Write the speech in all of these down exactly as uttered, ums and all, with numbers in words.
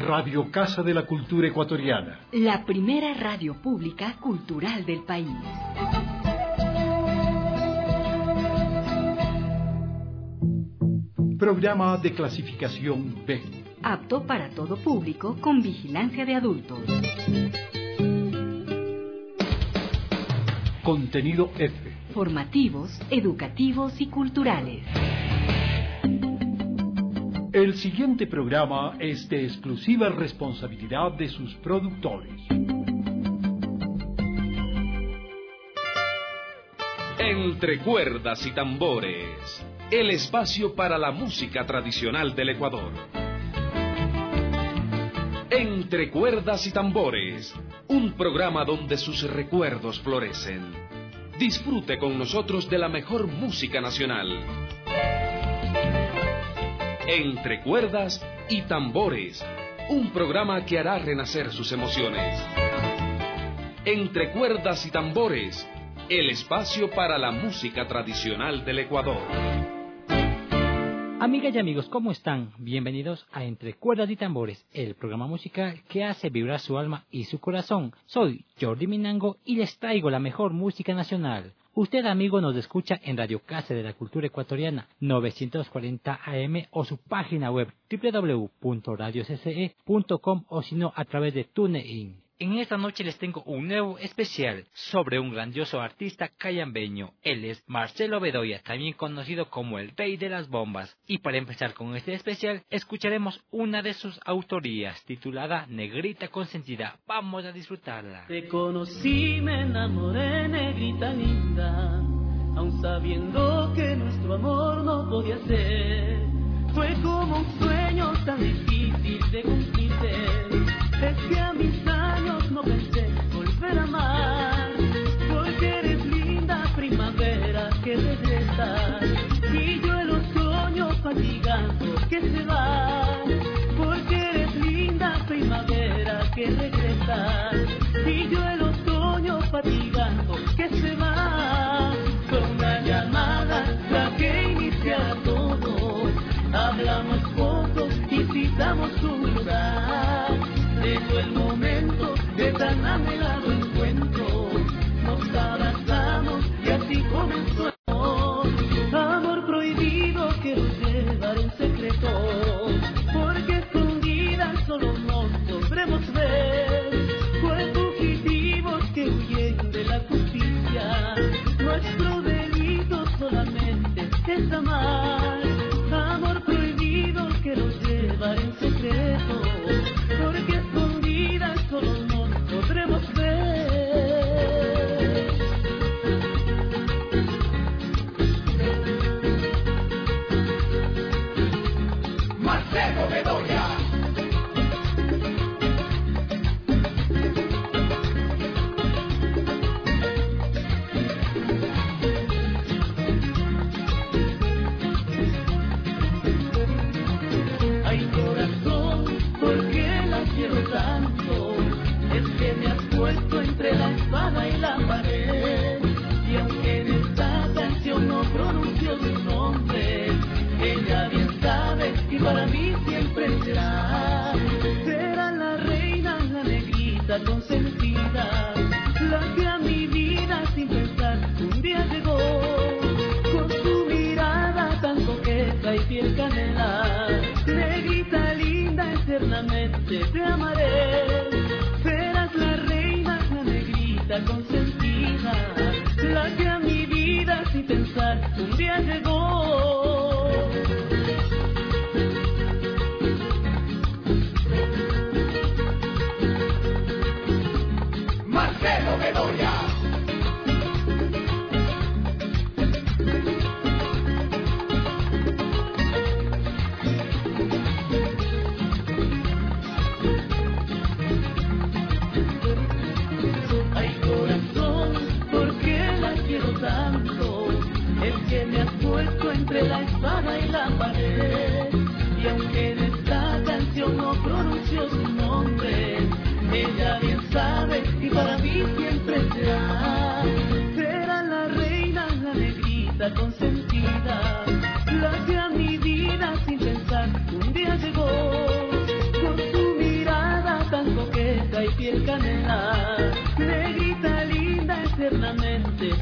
Radio Casa de la Cultura Ecuatoriana. La primera radio pública cultural del país. Programa de clasificación B. Apto para todo público con vigilancia de adultos. Contenido F. Formativos, educativos y culturales. El siguiente programa es de exclusiva responsabilidad de sus productores. Entre cuerdas y tambores, el espacio para la música tradicional del Ecuador. Entre cuerdas y tambores, un programa donde sus recuerdos florecen. Disfrute con nosotros de la mejor música nacional. Entre cuerdas y tambores, un programa que hará renacer sus emociones. Entre cuerdas y tambores, el espacio para la música tradicional del Ecuador. Amigas y amigos, ¿cómo están? Bienvenidos a Entre Cuerdas y Tambores, el programa musical que hace vibrar su alma y su corazón. Soy Jordi Minango y les traigo la mejor música nacional. Usted, amigo, nos escucha en Radio Casa de la Cultura Ecuatoriana novecientos cuarenta A M o su página web doble u doble u doble u punto radio c c e punto com o si no a través de TuneIn. En esta noche les tengo un nuevo especial sobre un grandioso artista cayambeño. Él es Marcelo Bedoya, también conocido como el Rey de las Bombas. Y para empezar con este especial, escucharemos una de sus autorías, titulada Negrita Consentida. Vamos a disfrutarla. Te conocí, me enamoré, negrita linda, aun sabiendo que nuestro amor no podía ser. Fue como un sueño tan difícil de cumplirse. Es que a mis años no pensé volver a amar, porque eres linda primavera que regresa, y yo el otoño fatigando que se va, porque eres linda primavera que regresa, y yo el otoño fatigando que se va. Con una llamada la que inicia todo, hablamos poco y citamos un lugar. Llegó el momento de tan anhelado encuentro, nos abrazamos y así comenzó el amor. Amor prohibido quiero llevar en secreto, porque escondidas solo nos podremos ver. Pues fugitivos que huyen de la justicia, nuestro delito solamente es amar. Amor prohibido quiero llevar en secreto, porque escondidas solo nos podremos ver. Marcelo Bedoya. Ay, corazón, ¿por qué la quiero tanto? Es que me has puesto entre la espada y la pared, y aunque en esta canción no pronuncio su nombre, ella bien sabe y para mí siempre será. Será la reina, la negrita consentida, la que a mi vida sin pensar un día llegó, con su mirada tan coqueta y piel canela. Negrita linda, eternamente te amaré. Serás la reina, la negrita consentida, la que a mi vida sin pensar un día llegó. Marcelo Bedoya. Ay, corazón, ¿por qué la quiero tanto? Es que me has puesto entre la espada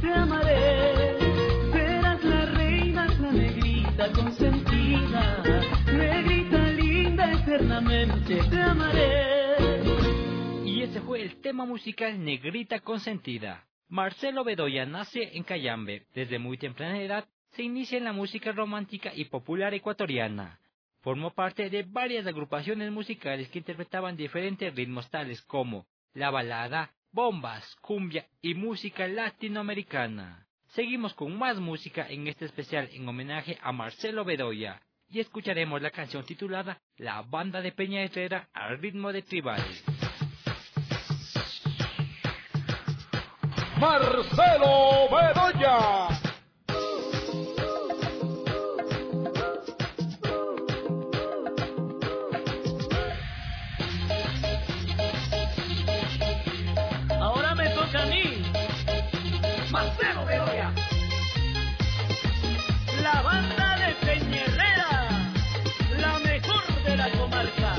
te amaré. Serás la reina, la negrita consentida, negrita linda, eternamente te amaré. Y ese fue el tema musical Negrita Consentida. Marcelo Bedoya nace en Cayambe. Desde muy temprana edad se inicia en la música romántica y popular ecuatoriana. Formó parte de varias agrupaciones musicales que interpretaban diferentes ritmos tales como la balada, bombas, cumbia y música latinoamericana. Seguimos con más música en este especial en homenaje a Marcelo Bedoya y escucharemos la canción titulada La Banda de Peña Herrera al ritmo de tribal. Marcelo Bedoya. Ahora me toca a mí, Marcelo Bedoya. La banda de Peña Herrera, la mejor de la comarca.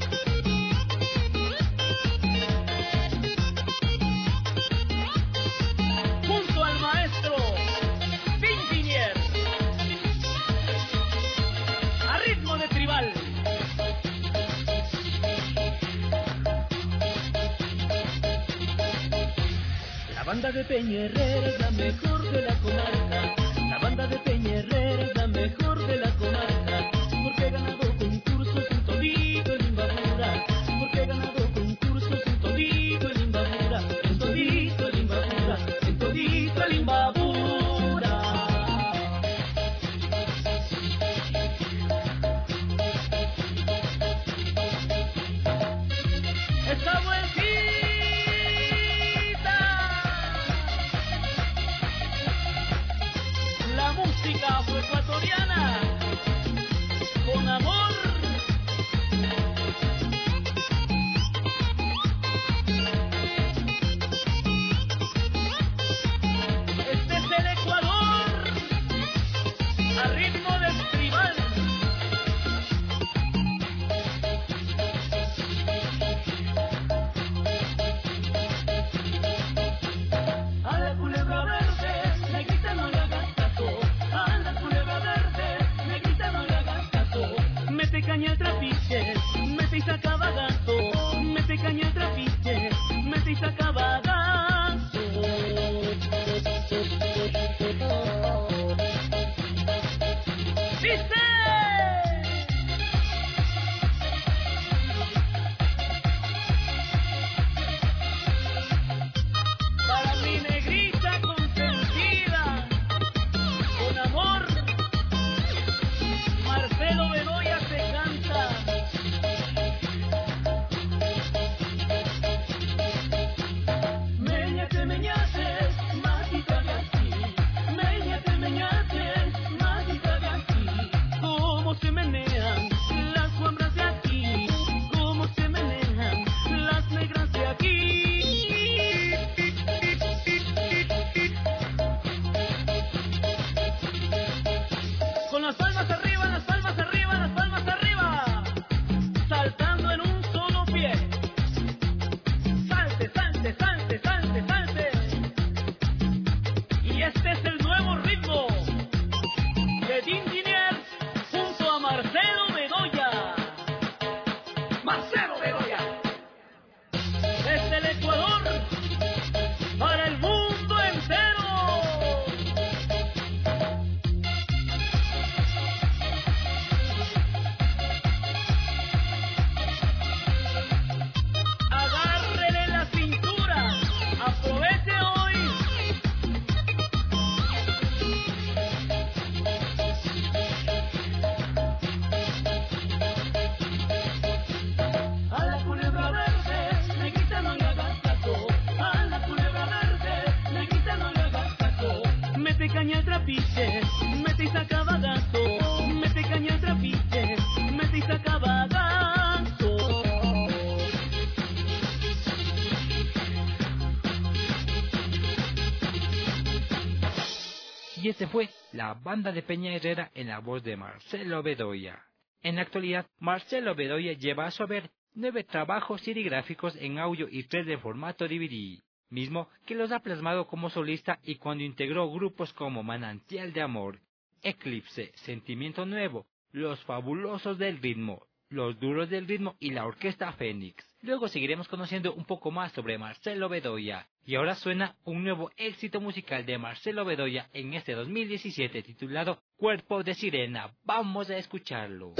Junto al maestro Pinginier, a ritmo de tribal. La banda de Peña Herrera es la mejor de la comarca. La banda de Peña Herrera es la mejor de la comarca. Porque he ganado concursos en todito el Imbabura. Porque he ganado concursos en todito el Imbabura. En todito el Imbabura. En todito el Imbabura. Esta vueltita. La música afroecuatoriana con amor. Este es el Ecuador a ritmo de tribal. A la culebra verde, negrita no le hagas caso. A la culebra verde, negrita no le hagas caso. Mete caña al trapiche, mete y saca bagazo. Mete caña al trapiche, mete y saca bagazo. ¡Dice! Para mi negrita consentida, con amor, Marcelo Bedoya se canta. Meñate, meñate, mágica de aquí. Meñate, meñate, mágica de aquí. Cómo se menean las guambras de aquí. Cómo se menean las negras de aquí. Con las palmas arriba, las palmas arriba, las palmas arriba. Saltando en un solo pie. Salte, salte, salte, salte, salte. Y este es el nuevo ritmo de Dinginiers junto a Marcelo Bedoya. Marcelo Bedoya. Desde el Ecuador para el mundo entero. Agárrele la cintura, aproveche hoy. A la culebra verde, negrita no le hagas caso. A la culebra verde, negrita no le hagas caso. Mete caña al trapiche, mete y saca bagazo. Mete caña al trapiche, mete y saca bagazo. Y ese fue la banda de Peña Herrera en la voz de Marcelo Bedoya. En la actualidad, Marcelo Bedoya lleva a su haber nueve trabajos serigráficos en audio y tres de formato D V D. mismo que los ha plasmado como solista y cuando integró grupos como Manantial de Amor, Eclipse, Sentimiento Nuevo, Los Fabulosos del Ritmo, Los Duros del Ritmo y la Orquesta Fénix. Luego seguiremos conociendo un poco más sobre Marcelo Bedoya, y ahora suena un nuevo éxito musical de Marcelo Bedoya en este dos mil diecisiete titulado Cuerpo de Sirena. Vamos a escucharlo.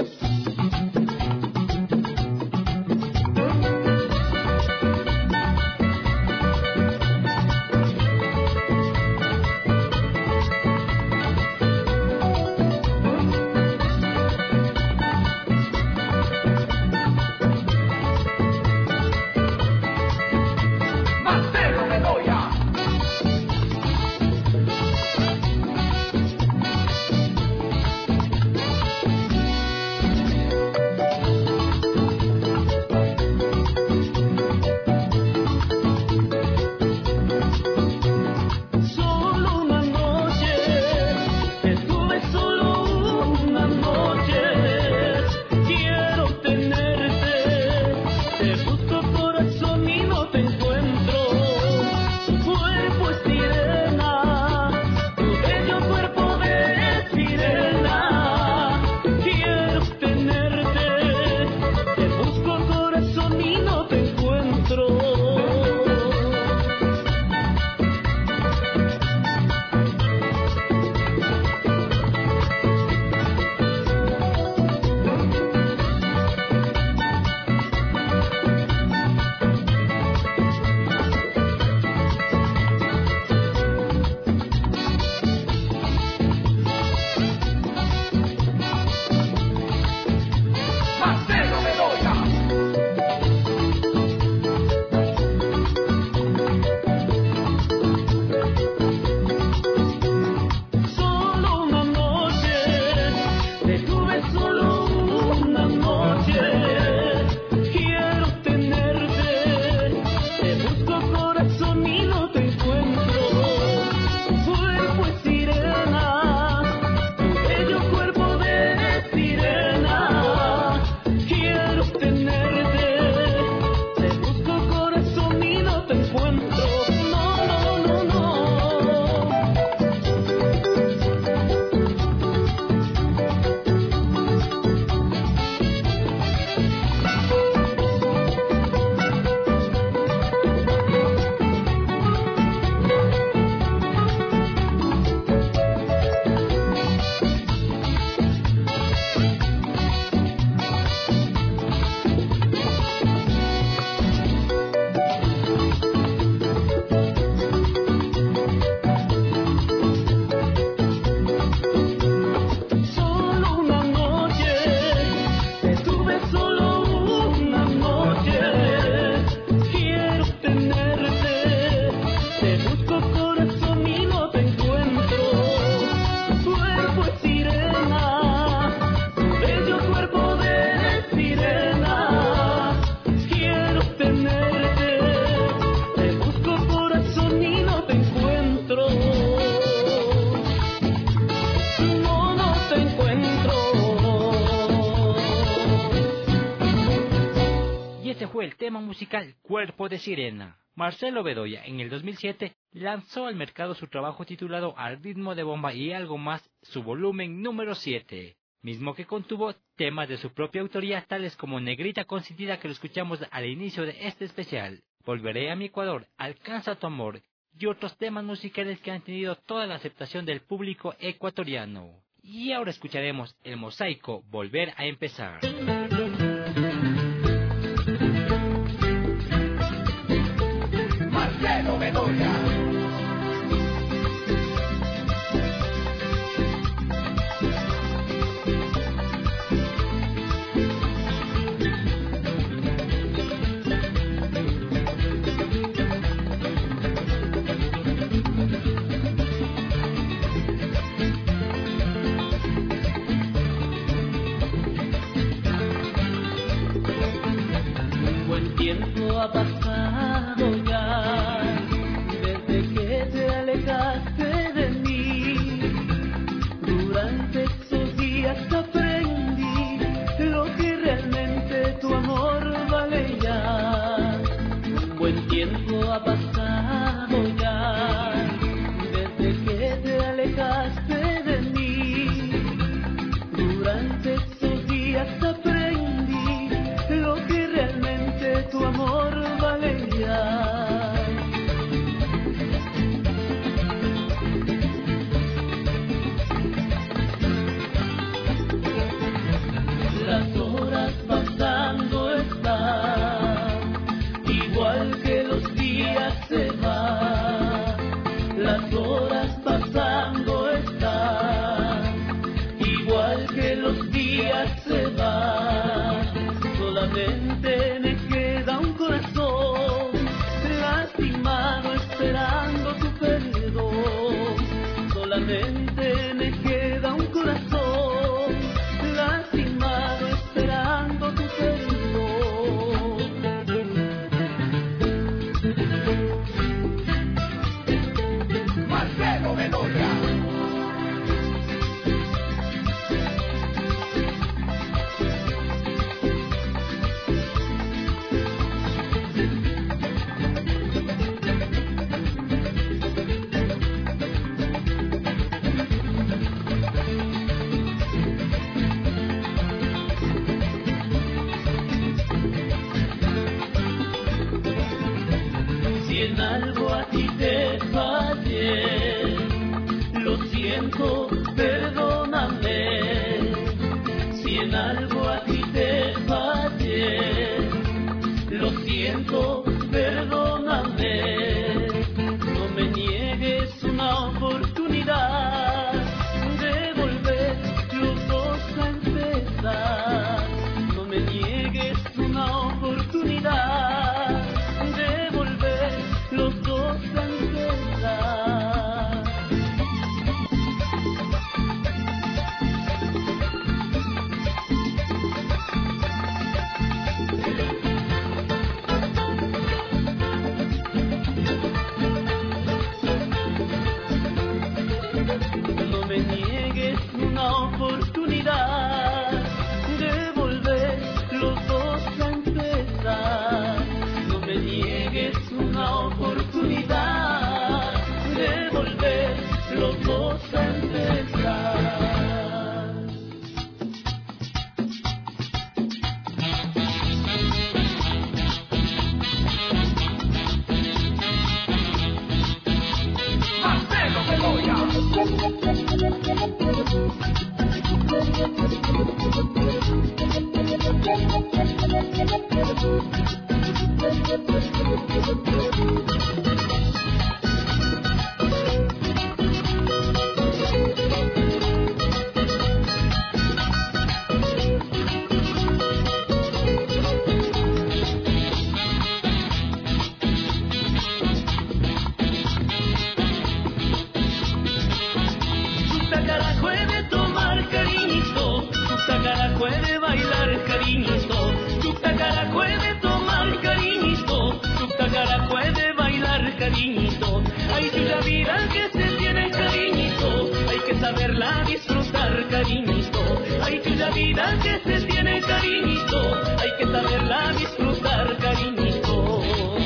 Musical Cuerpo de Sirena. Marcelo Bedoya en el dos mil siete lanzó al mercado su trabajo titulado Al ritmo de bomba y algo más, su volumen número siete, mismo que contuvo temas de su propia autoría tales como Negrita Consentida, que lo escuchamos al inicio de este especial, Volveré a mi Ecuador, Alcanza tu amor y otros temas musicales que han tenido toda la aceptación del público ecuatoriano. Y ahora escucharemos el mosaico Volver a empezar. Marcelo Bedoya. Un buen tiempo ha pasado ya desde que te alejaste de mí. Durante esos días aprendí lo que realmente tu amor vale ya. Un buen tiempo ha pasado solamente me queda un corazón lastimado esperando tu perdón. Solamente me queda un corazón lastimado esperando tu perdón. Marcelo Bedoya. Si en algo a ti te fallé, lo siento, perdóname. Si en algo a ti te fallé, lo siento, perdóname. No me niegues una oportunidad de volver los dos a empezar. No me niegues una oportunidad de volver los dos a empezar. No me niegues una oportunidad de volver los dos a empezar. No me niegues una oportunidad de volver los dos a empezar. Marcelo Bedoya. Chuta cara puede tomar cariñito, chuta cara puede bailar cariñito, chuta cara puede tomar cariñito, chuta cara puede bailar cariñito. Ay, chuta vida que se tiene cariñito, hay que saberla disfrutar cariñito. Ay, chuta vida que se tiene cariñito, hay que saberla disfrutar cariñito.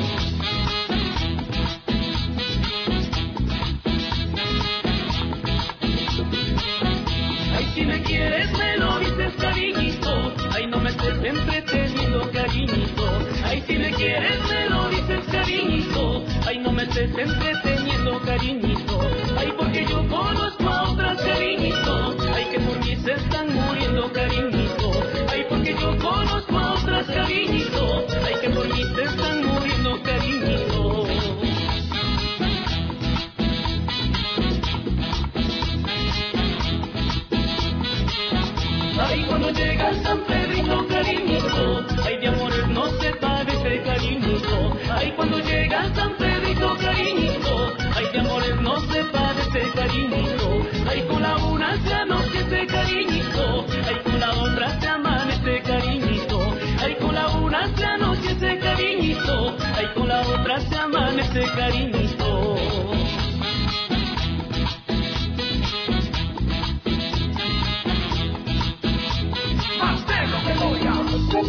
Ay, si me quieres me lo dices cariñito, ay, no me estés entreteniendo cariñito. Ay, si me quieres me lo dices cariñito, ay, no me estés entreteniendo cariñito. Ay, porque yo conozco a otras cariñito, ay, que por mí se están muriendo cariñito. Ay, porque yo conozco a otras cariñito, ay, que por mí se están muriendo cariñito. Ay, cuando llega San Pedrito cariñito, ay, de amores no se padece cariñito. Ay, cuando llega San Pedrito cariñito, ay, de amores no se padece cariñito. Ay, con la una se anochece cariñito, ay, con la otra se amanece cariñito. Ay, con la una se anochece cariñito, ay, con la otra se amanece cariñito. Marcelo Bedoya.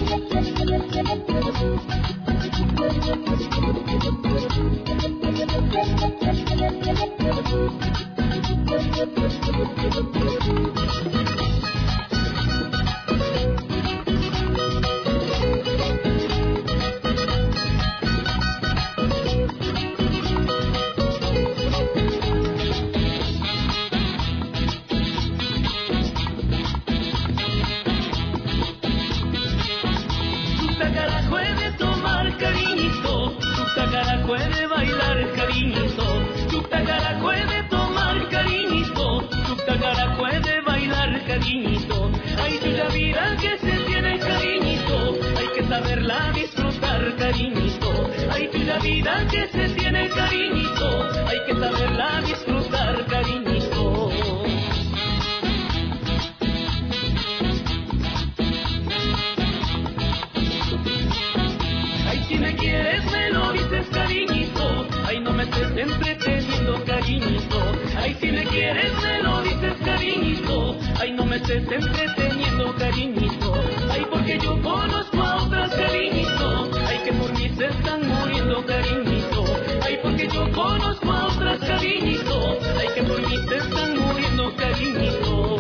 Chuta cara puede tomar cariñito, chuta cara puede bailar cariñito, chuta cara puede tomar cariñito, chuta cara puede bailar cariñito. Ay, chuta vida que se tiene cariñito, hay que saber la vida que se tiene, cariñito, hay que saberla disfrutar, cariñito. Ay, si me quieres me lo dices, cariñito, ay, no me estés entreteniendo, cariñito. Ay, si me quieres me lo dices, cariñito, ay, no me estés entreteniendo, cariñito. Ay, porque yo conozco a otras, cariñito, ay, que por mí se están muriendo, cariñito. Ay, porque yo conozco a otras, cariñito, ay, que por mí se están muriendo, cariñito.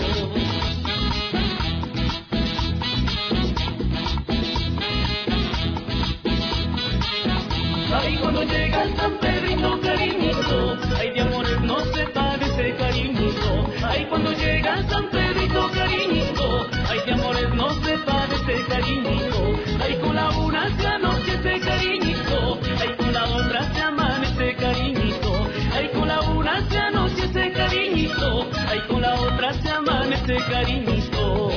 Ay, cuando llega el San Pedrito, cariñito, ay, de amores no se padece, cariñito. Ay, cuando llega el San Pedrito, cariñito, ay, de amores no se padece, cariñito. Ay, con la una se anochece, cariñito, ay, con la otra se amanece, cariñito. Ay, con la una se anochece, cariñito, ay, con la otra se amanece, cariñito.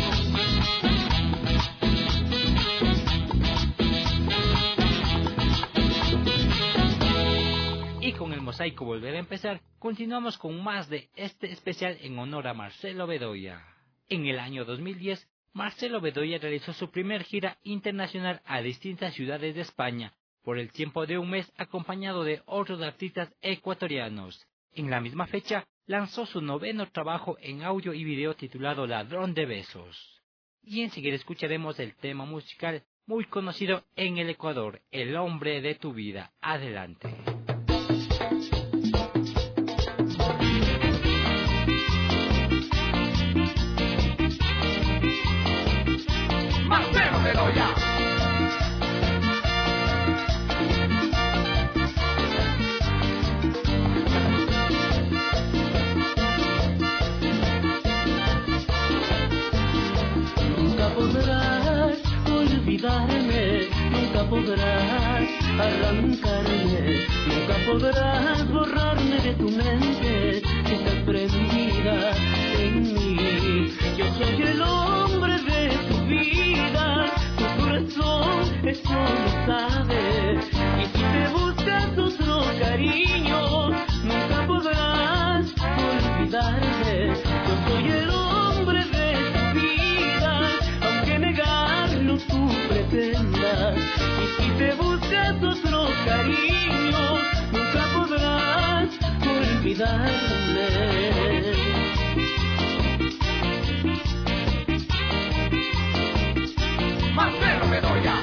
Y con el mosaico volver a empezar, continuamos con más de este especial en honor a Marcelo Bedoya. En el año dos mil diez, Marcelo Bedoya realizó su primer gira internacional a distintas ciudades de España, por el tiempo de un mes acompañado de otros artistas ecuatorianos. En la misma fecha, lanzó su noveno trabajo en audio y video titulado Ladrón de Besos. Y enseguida escucharemos el tema musical muy conocido en el Ecuador, El hombre de tu vida. Adelante. Marcelo Bedoya. Nunca podrás olvidarme, nunca podrás arrancarme, nunca podrás borrarme de tu mente, que estás prendida en mí. Yo soy el hombre de tu vida, tu corazón eso lo sabe, y si te buscas otro cariño, nunca podrás olvidarme. Yo soy el hombre de tu vida, aunque negarlo tú pretendas, y si te buscas otro cariño, nunca podrás olvidarme. Marcelo Bedoya.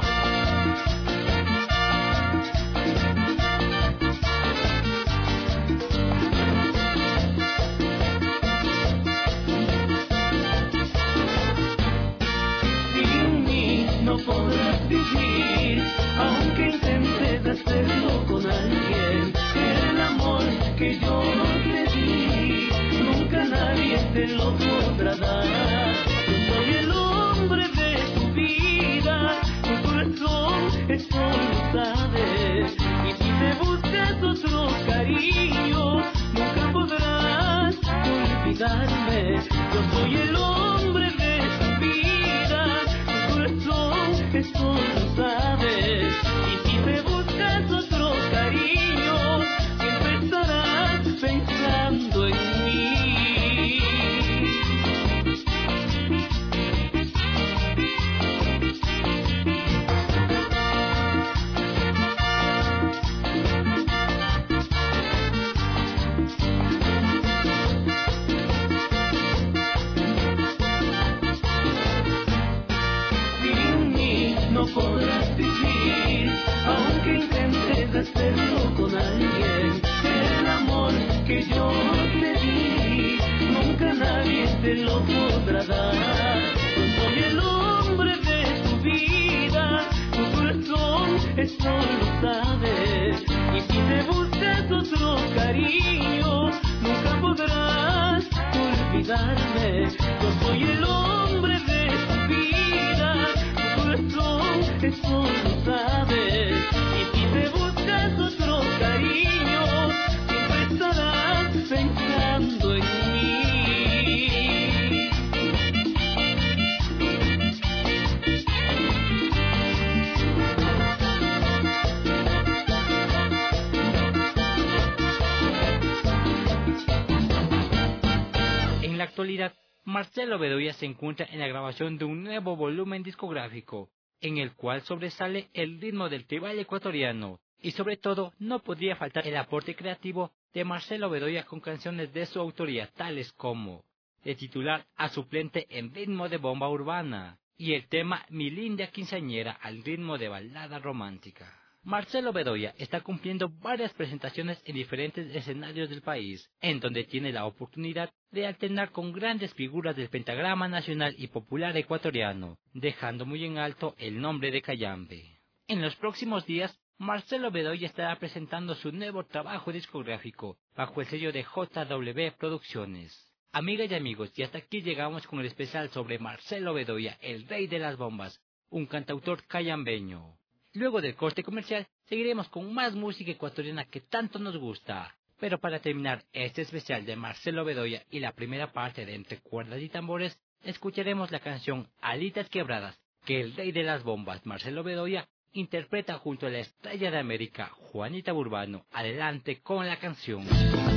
Sin mí no podrás vivir, aunque intentes hacerlo con alguien. El amor que yo te di, nunca nadie te lo podrá dar. Yo soy el hombre de tu vida, tu corazón eso lo sabes, y si te buscas otro cariño, nunca podrás olvidarme. Yo soy el hombre de tu vida, tu corazón eso lo sabes, y si te buscas otro cariño, siempre estarás pensando en mí. Sin mí no podrás vivir, aunque intentes hacerlo con alguien. El amor que yo te di, nunca nadie te lo podrá dar. Yo soy el hombre de tu vida, tu corazón eso lo sabes, y si te buscas otro cariño, nunca podrás olvidarme. Yo soy el hombre de tu vida, tu corazón eso lo sabes, y si te buscas otro cariño, siempre estarás pensando en mí. Marcelo Bedoya se encuentra en la grabación de un nuevo volumen discográfico, en el cual sobresale el ritmo del tribal ecuatoriano, y sobre todo no podría faltar el aporte creativo de Marcelo Bedoya con canciones de su autoría, tales como de titular A Suplente en ritmo de bomba urbana, y el tema Mi linda quinceañera al ritmo de balada romántica. Marcelo Bedoya está cumpliendo varias presentaciones en diferentes escenarios del país, en donde tiene la oportunidad de alternar con grandes figuras del pentagrama nacional y popular ecuatoriano, dejando muy en alto el nombre de Cayambe. En los próximos días, Marcelo Bedoya estará presentando su nuevo trabajo discográfico, bajo el sello de J W Producciones. Amigas y amigos, y hasta aquí llegamos con el especial sobre Marcelo Bedoya, el rey de las bombas, un cantautor cayambeño. Luego del corte comercial, seguiremos con más música ecuatoriana que tanto nos gusta. Pero para terminar este especial de Marcelo Bedoya y la primera parte de Entre Cuerdas y Tambores, escucharemos la canción Alitas Quebradas, que el rey de las bombas, Marcelo Bedoya, interpreta junto a la estrella de América, Juanita Burbano. Adelante con la canción.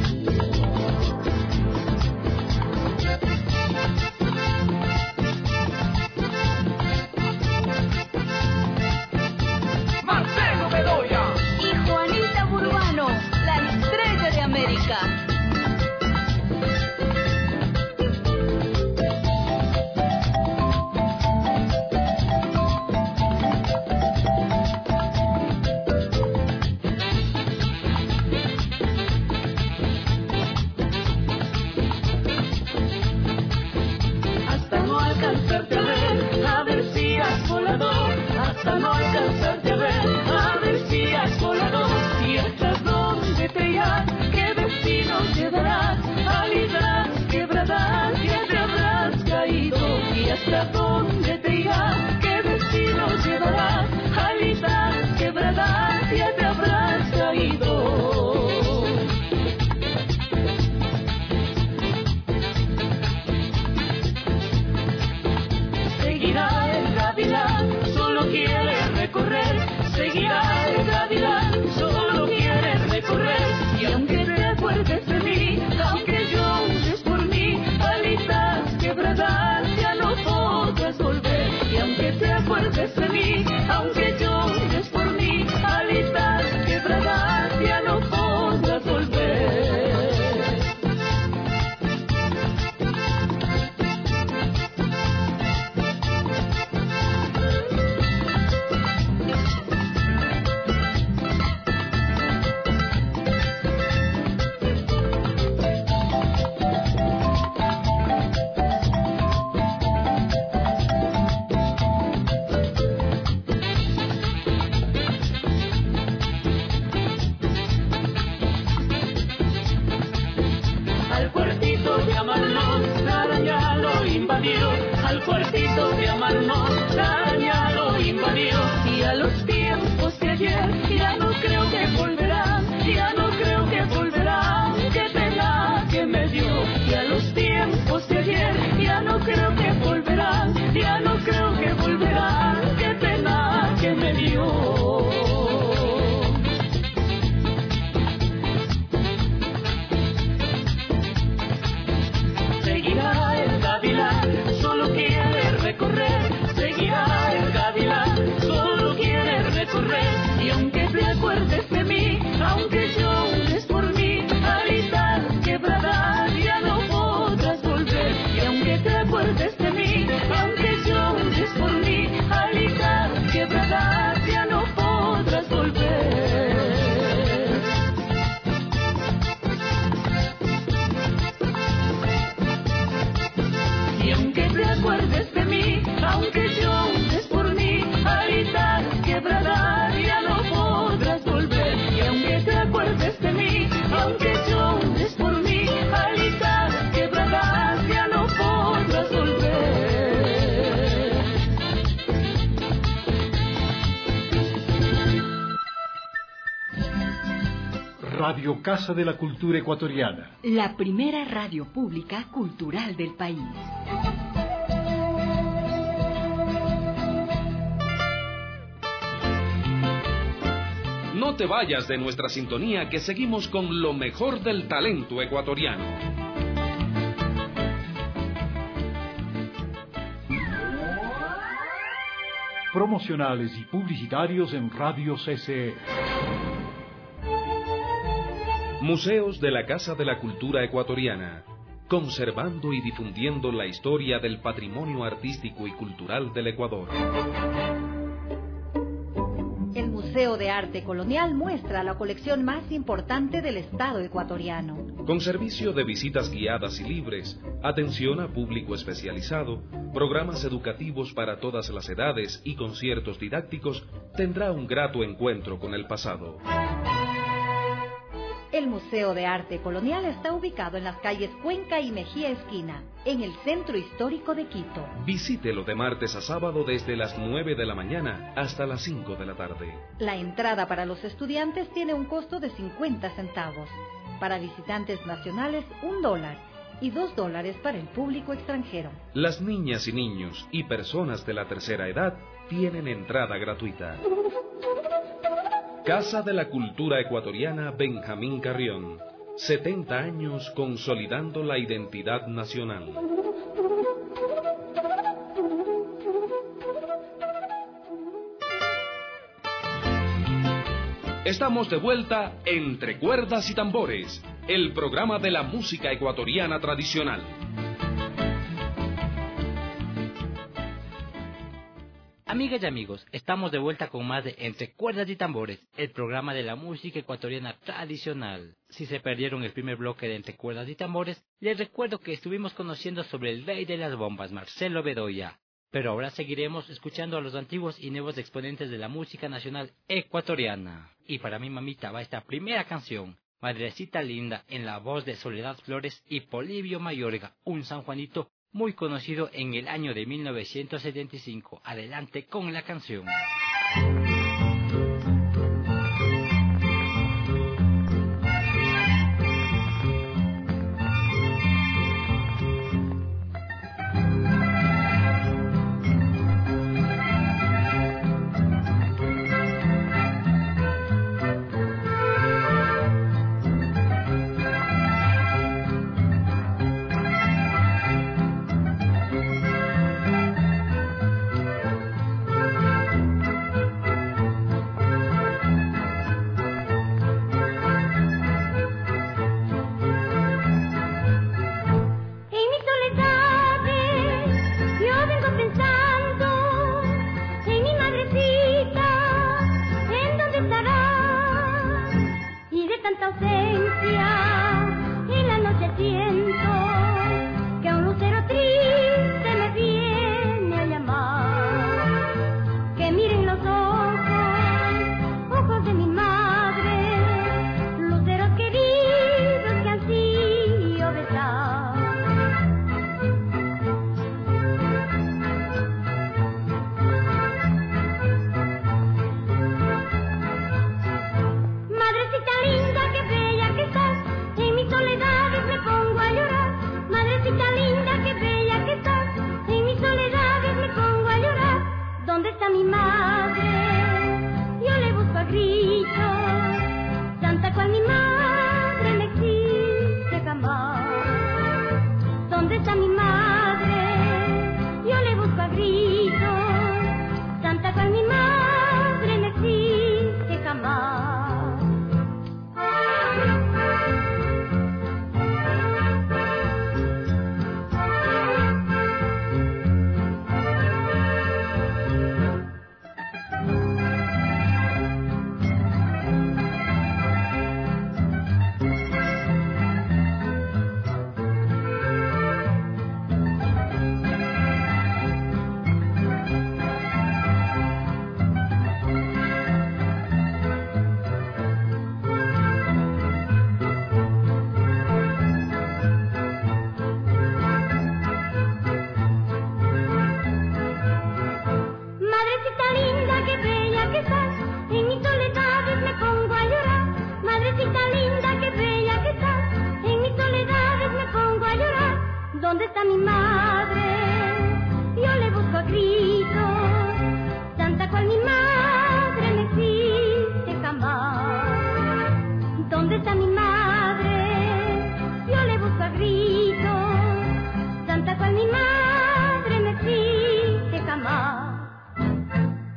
Marcelo Bedoya y Juanita Burbano, la estrella de América. Hasta no alcanzarte a ver, a ver si has volado. Hasta no alcanzarte a ver, a ver si has volado. Y hasta dónde te irás, qué destino llevarás. Alitas quebradas, ya te habrás caído. Y hasta dónde te irás, qué destino llevarás. Alitas quebradas, ya te habrás caído. Seguirá el gavilán, solo quiere recorrer. Seguirá el gavilán, solo quiere recorrer. Y aunque te acuerdes de mí, aunque llores por mí, alitas quebradas ya no podrás volver. Y aunque te acuerdes de mí, aunque llores por mí, alitas quebradas ya no podrás volver. Al cuartito de amarnos, la araña lo invadió. Al cuartito de amarnos, la araña lo invadió. Y a los tiempos de ayer, ya no creo que volverán. Ya no creo que volverán. Qué pena que me dio. Y a los tiempos de ayer, ya no creo que volverán. Ya no creo que volverán. Qué pena que me dio. Seguirá el gavilán, solo quiere recorrer. Seguirá el gavilán, solo quiere recorrer. Y aunque te acuerdes de mí, aunque llores por mí, alitas quebradas ya no podrás volver. Y aunque te acuerdes de mí, aunque llores por mí, alitas quebradas ya no podrás volver. Y aunque te acuerdes de mí, aunque llores por mí, alitas quebradas ya no podrás volver. Y aunque te acuerdes de mí, aunque llores por mí, alitas quebradas ya no podrás volver. Radio Casa de la Cultura Ecuatoriana. La primera radio pública cultural del país. No te vayas de nuestra sintonía, que seguimos con lo mejor del talento ecuatoriano. promocionales y publicitarios en Radio C C E. Museos de la Casa de la Cultura Ecuatoriana, conservando y difundiendo la historia del patrimonio artístico y cultural del Ecuador. El Museo de Arte Colonial muestra la colección más importante del Estado ecuatoriano. Con servicio de visitas guiadas y libres, atención a público especializado, programas educativos para todas las edades y conciertos didácticos, tendrá un grato encuentro con el pasado. El Museo de Arte Colonial está ubicado en las calles Cuenca y Mejía Esquina, en el centro histórico de Quito. Visítelo de martes a sábado desde las nueve de la mañana hasta las cinco de la tarde. La entrada para los estudiantes tiene un costo de cincuenta centavos. Para visitantes nacionales, un dólar. Y dos dólares para el público extranjero. Las niñas y niños y personas de la tercera edad tienen entrada gratuita. Casa de la Cultura Ecuatoriana Benjamín Carrión. setenta años consolidando la identidad nacional. Estamos de vuelta Entre Cuerdas y Tambores, el programa de la música ecuatoriana tradicional. Amigas y amigos, estamos de vuelta con más de Entre Cuerdas y Tambores, el programa de la música ecuatoriana tradicional. Si se perdieron el primer bloque de Entre Cuerdas y Tambores, les recuerdo que estuvimos conociendo sobre el rey de las bombas, Marcelo Bedoya. Pero ahora seguiremos escuchando a los antiguos y nuevos exponentes de la música nacional ecuatoriana. Y para mi mamita va esta primera canción, Madrecita Linda, en la voz de Soledad Flores y Polibio Mayorga, un sanjuanito muy conocido en el año de mil novecientos setenta y cinco. Adelante con la canción.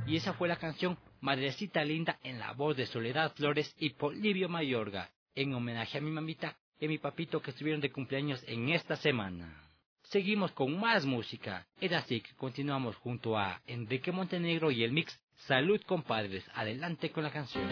y esa fue la canción Madrecita Linda en la voz de Soledad Flores y Polibio Mayorga, en homenaje a mi mamita y a mi papito que estuvieron de cumpleaños en esta semana. Seguimos con más música, es así que continuamos junto a Enrique Montenegro y el mix Salud Compadres. Adelante con la canción.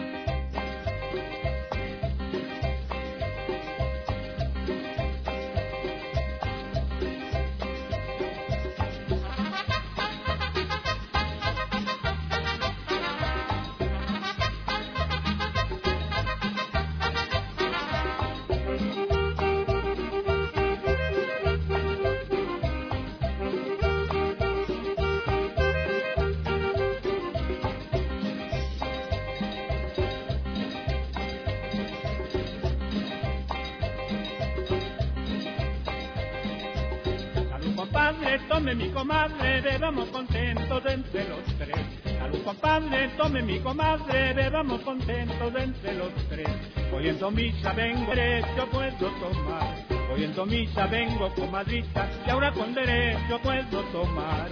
Tome mi comadre, bebamos contentos entre los tres. Salud compadre, tome mi comadre, bebamos contentos entre los tres. Oyendo misa vengo derecho puedo tomar, oyendo misa vengo comadrita, y ahora con derecho puedo tomar.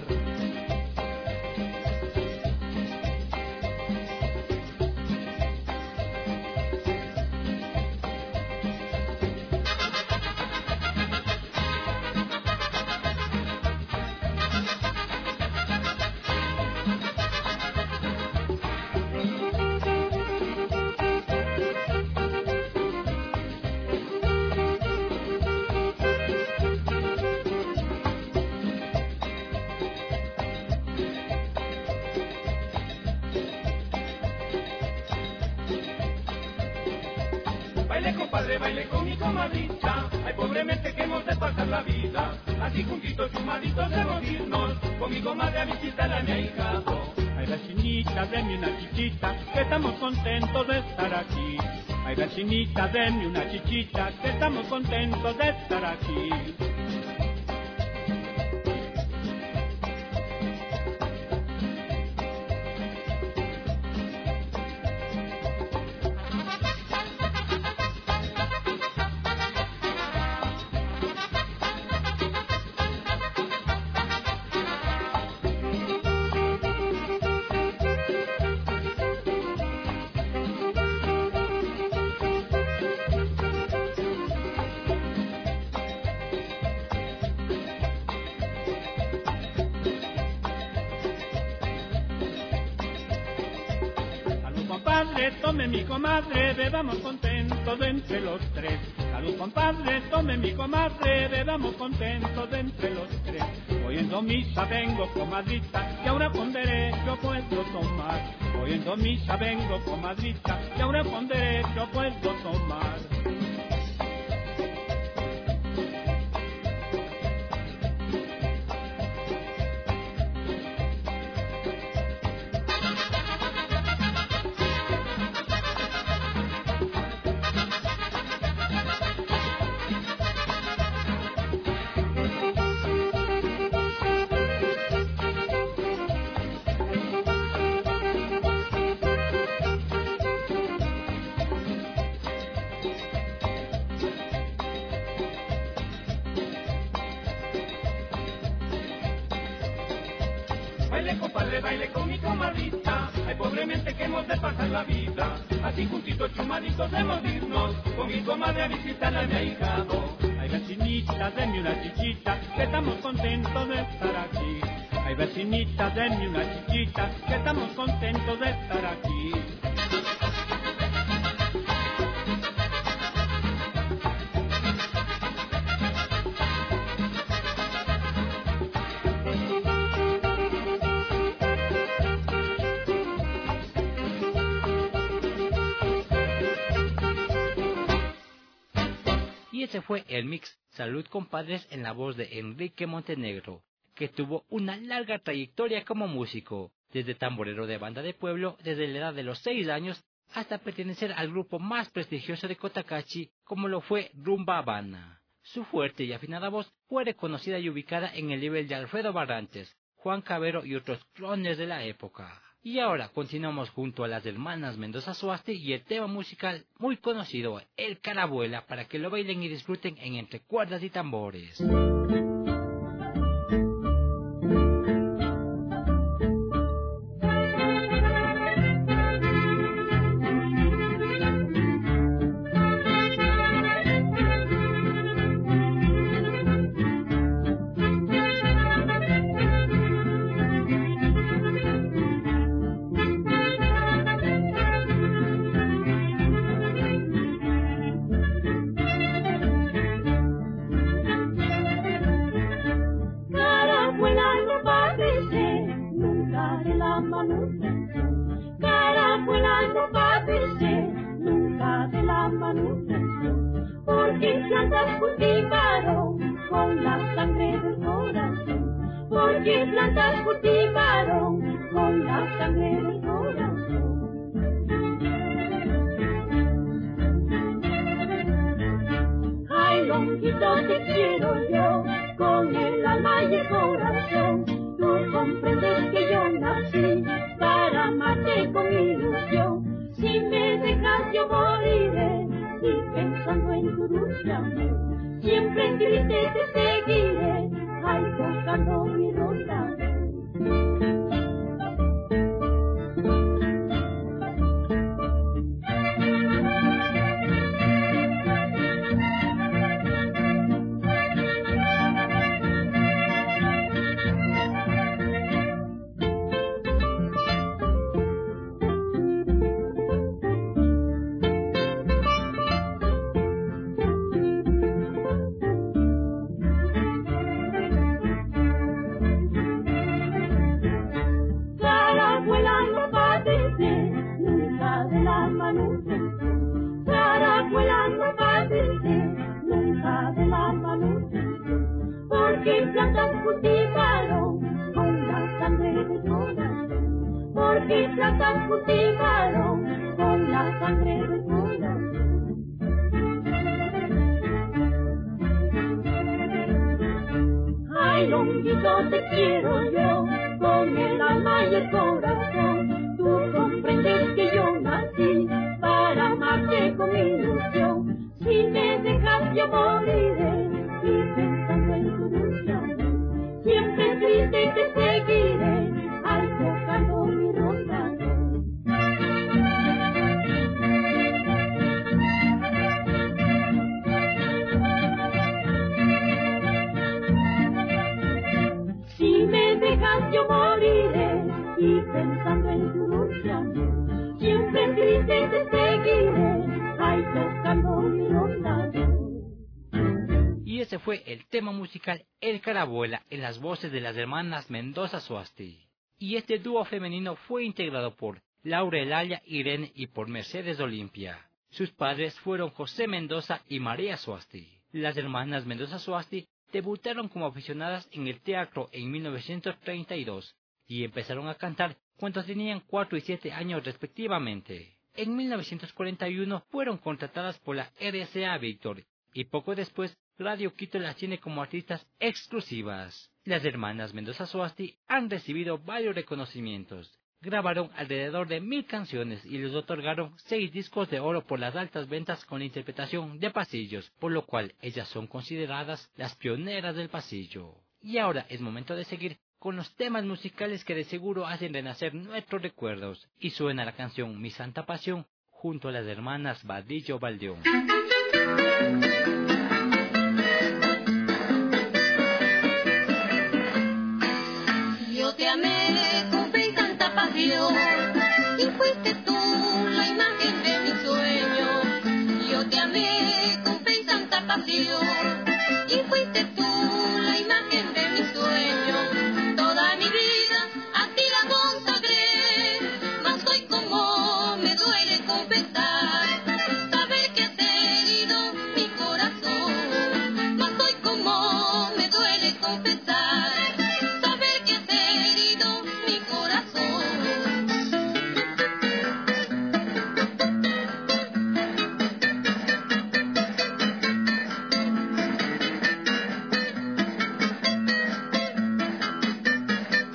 Baile compadre, baile con mi comadrita, ay pobremente que hemos de pasar la vida, así juntitos chumaditos debemos irnos, con mi comadre a visitar a mi ahijado. Ay vecinita, denme una chichita, que estamos contentos de estar aquí. Ay vecinita, denme una chichita, que estamos contentos de estar aquí. Tome mi comadre, bebamos contentos entre los tres. Salud compadre, tome mi comadre, bebamos contentos entre los tres. Oyendo misa vengo comadrita, y ahora con derecho puedo tomar. Oyendo misa vengo comadrita, y ahora con derecho puedo tomar. Baile compadre, baile con mi comadrita, ay pobremente que hemos de pasar la vida, así juntitos chumaditos debemos irnos, con mi comadre a visitar a mi ahijado. Ay vecinita, denme una chichita, que estamos contentos de estar aquí. Ay vecinita, denme una chichita, que estamos contentos de estar aquí. Y ese fue el mix Salud Compadres en la voz de Enrique Montenegro, que tuvo una larga trayectoria como músico, desde tamborero de banda de pueblo desde la edad de los seis años hasta pertenecer al grupo más prestigioso de Cotacachi como lo fue Rumba Habana. Su fuerte y afinada voz fue reconocida y ubicada en el nivel de Alfredo Barrantes, Juan Cabero y otros clones de la época. Y ahora continuamos junto a las hermanas Mendoza Suaste y el tema musical muy conocido, El Carabuela, para que lo bailen y disfruten en Entre Cuerdas y Tambores. de la manutención. Carajuela no padece nunca de la manutención, porque plantas cultivaron con la sangre del corazón, porque plantas cultivaron con la sangre del corazón. Ay, lonjito, te quiero yo, con el alma y el corazón. Tú comprendes que yo nací para amarte con ilusión. Si me dejas yo moriré, y pensando en tu dulce amor, siempre triste te seguiré, ay, tocando mi ronda. Porque plantas cultivaron con la sangre del corazón. Ay, lonjito, te quiero yo, con el alma y el corazón. Tú comprendes que yo nací para amarte con ilusión. Si me dejas yo moriré, y pensando en tu dulce amor, siempre triste te seguiré, ay, tocando mi ronda. Si me dejas yo moriré, y pensando en tu dulce amor, siempre triste te seguiré, ay, tocando mi ronda. Y ese fue el tema musical El Carabuela en las voces de las hermanas Mendoza Suasti. Y este dúo femenino fue integrado por Laura Eulalia Irene y por Mercedes Olimpia. Sus padres fueron José Mendoza y María Suasti. Las hermanas Mendoza Suasti debutaron como aficionadas en el teatro en mil novecientos treinta y dos y empezaron a cantar cuando tenían cuatro y siete años respectivamente. En mil novecientos cuarenta y uno fueron contratadas por la R C A Víctor y poco después Radio Quito las tiene como artistas exclusivas. Las hermanas Mendoza Suasti han recibido varios reconocimientos. Grabaron alrededor de mil canciones y les otorgaron seis discos de oro por las altas ventas con la interpretación de pasillos, por lo cual ellas son consideradas las pioneras del pasillo. Y ahora es momento de seguir con los temas musicales que de seguro hacen renacer nuestros recuerdos. Y suena la canción Mi Santa Pasión junto a las hermanas Vadillo Baldeón. Yo te amé con fe y tanta pasión, y fuiste tú la imagen de mi sueño. Yo te amé con fe y tanta pasión, y fuiste tú la imagen de mi sueño. Toda mi vida a ti la consagré, mas hoy como me duele confesar, saber que has herido mi corazón. Mas hoy como me duele confesar, saber que has herido mi corazón.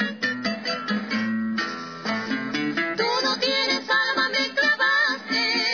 Tú no tienes alma, me clavaste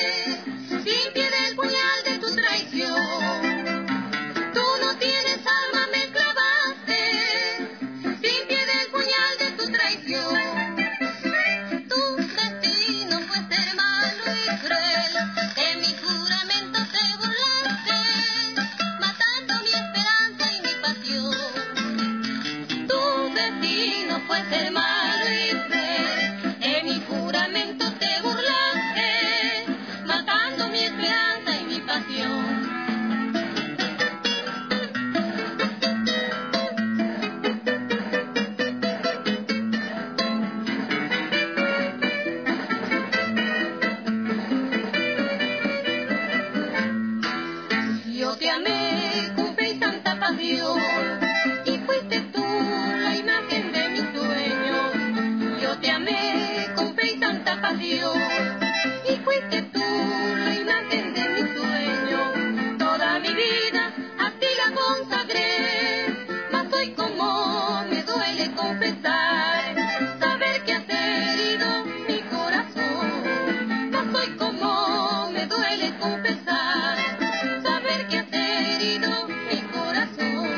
santa pasión. Y fuiste tú la imagen de mi sueño, toda mi vida a ti la consagré. Mas hoy como me duele confesar, saber que has herido mi corazón. Mas hoy como me duele confesar, saber que has herido mi corazón.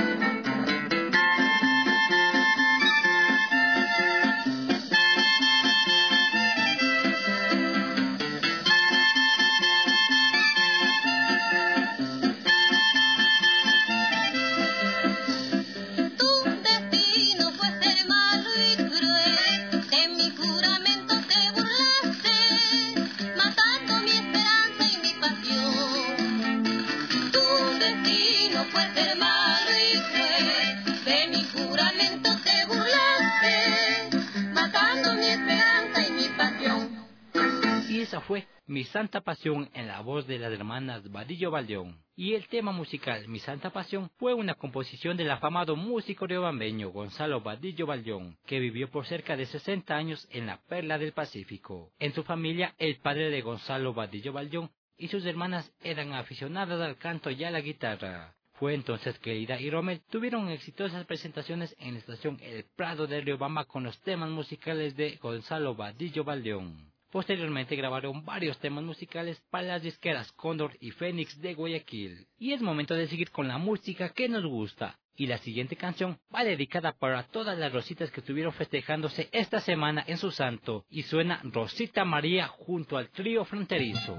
Esa fue Mi Santa Pasión en la voz de las hermanas Vadillo Valdeón. Y el tema musical Mi Santa Pasión fue una composición del afamado músico riobambeño Gonzalo Vadillo Valdeón, que vivió por cerca de sesenta años en la Perla del Pacífico. En su familia, el padre de Gonzalo Vadillo Valdeón y sus hermanas eran aficionadas al canto y a la guitarra. Fue entonces que Ida y Rommel tuvieron exitosas presentaciones en la estación El Prado de Riobamba con los temas musicales de Gonzalo Vadillo Valdeón. Posteriormente grabaron varios temas musicales para las disqueras Cóndor y Fénix de Guayaquil. Y es momento de seguir con la música que nos gusta. Y la siguiente canción va dedicada para todas las rositas que estuvieron festejándose esta semana en su santo. Y suena Rosita María junto al trío fronterizo.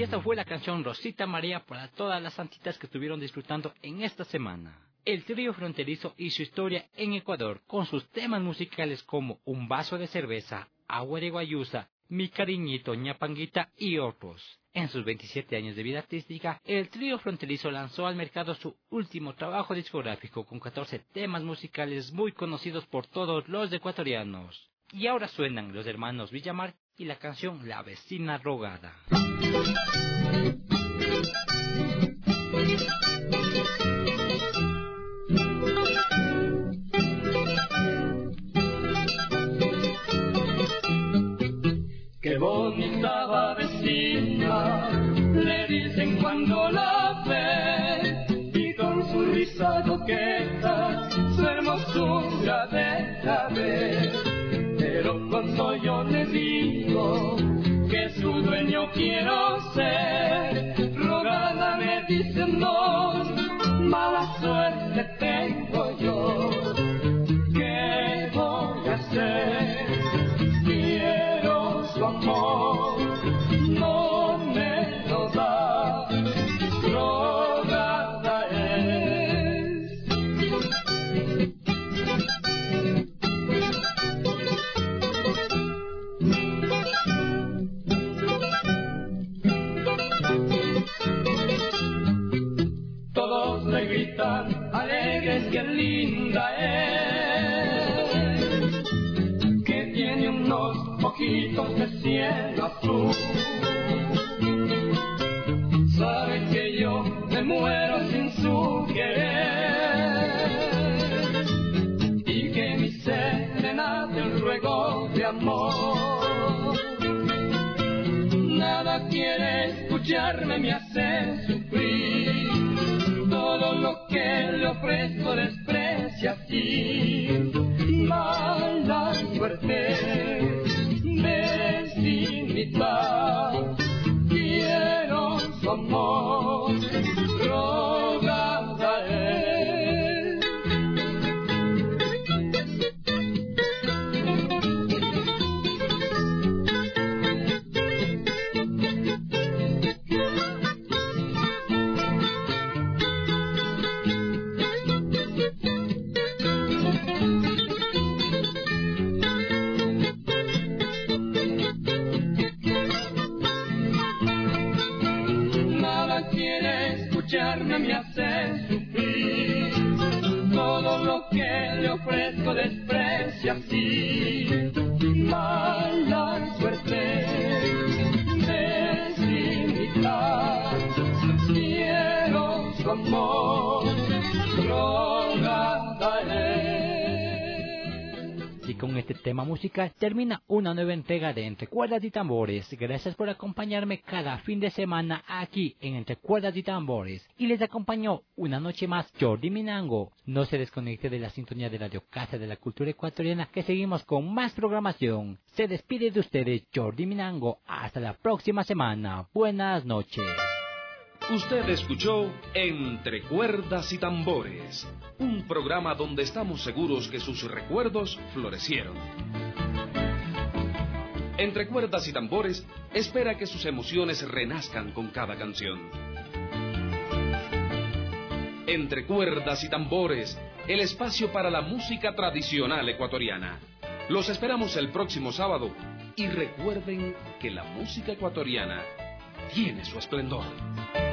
Y esta fue la canción Rosita María para todas las santitas que estuvieron disfrutando en esta semana. El trío fronterizo y su historia en Ecuador, con sus temas musicales como Un vaso de cerveza, Agua de guayusa, Mi cariñito, Ñapanguita y otros. En sus veintisiete años de vida artística, el trío fronterizo lanzó al mercado su último trabajo discográfico con catorce temas musicales muy conocidos por todos los ecuatorianos. Y ahora suenan los hermanos Villamar y la canción La vecina rogada. Qué bonita va vecina, le dicen cuando la ve, y con su risa coqueta, su hermosura deja ver. Pero cuando yo le digo que su dueño quiero ser, rogada me dice no, mala suerte tengo yo. ¿Qué voy a hacer? Quiero su amor, no me lo da, rogada es. Todos le gritan alegres que linda es, que tiene unos ojitos de cielo azul. Sabe que yo me muero sin su querer, y que mi serenata es un ruego de amor. Nada quiere escucharme, me hace sufrir. Todo lo que le ofrezco desprecia así. Mala suerte, vecinita, quiero su amor, rogada es. Me hace sufrir, todo lo que le ofrezco desprecia así. Mala suerte, vecinita, quiero su amor, rogada es. Y con este tema musical termina una nueva entrega de Entre Cuerdas y Tambores. Gracias por acompañarme cada fin de semana aquí en Entre Cuerdas y Tambores. Y les acompañó una noche más Jordi Minango. No se desconecte de la sintonía de Radio Casa de la Cultura Ecuatoriana, que seguimos con más programación. Se despide de ustedes Jordi Minango. Hasta la próxima semana. Buenas noches. Usted escuchó Entre Cuerdas y Tambores, un programa donde estamos seguros que sus recuerdos florecieron. Entre Cuerdas y Tambores espera que sus emociones renazcan con cada canción. Entre Cuerdas y Tambores, el espacio para la música tradicional ecuatoriana. Los esperamos el próximo sábado y recuerden que la música ecuatoriana tiene su esplendor.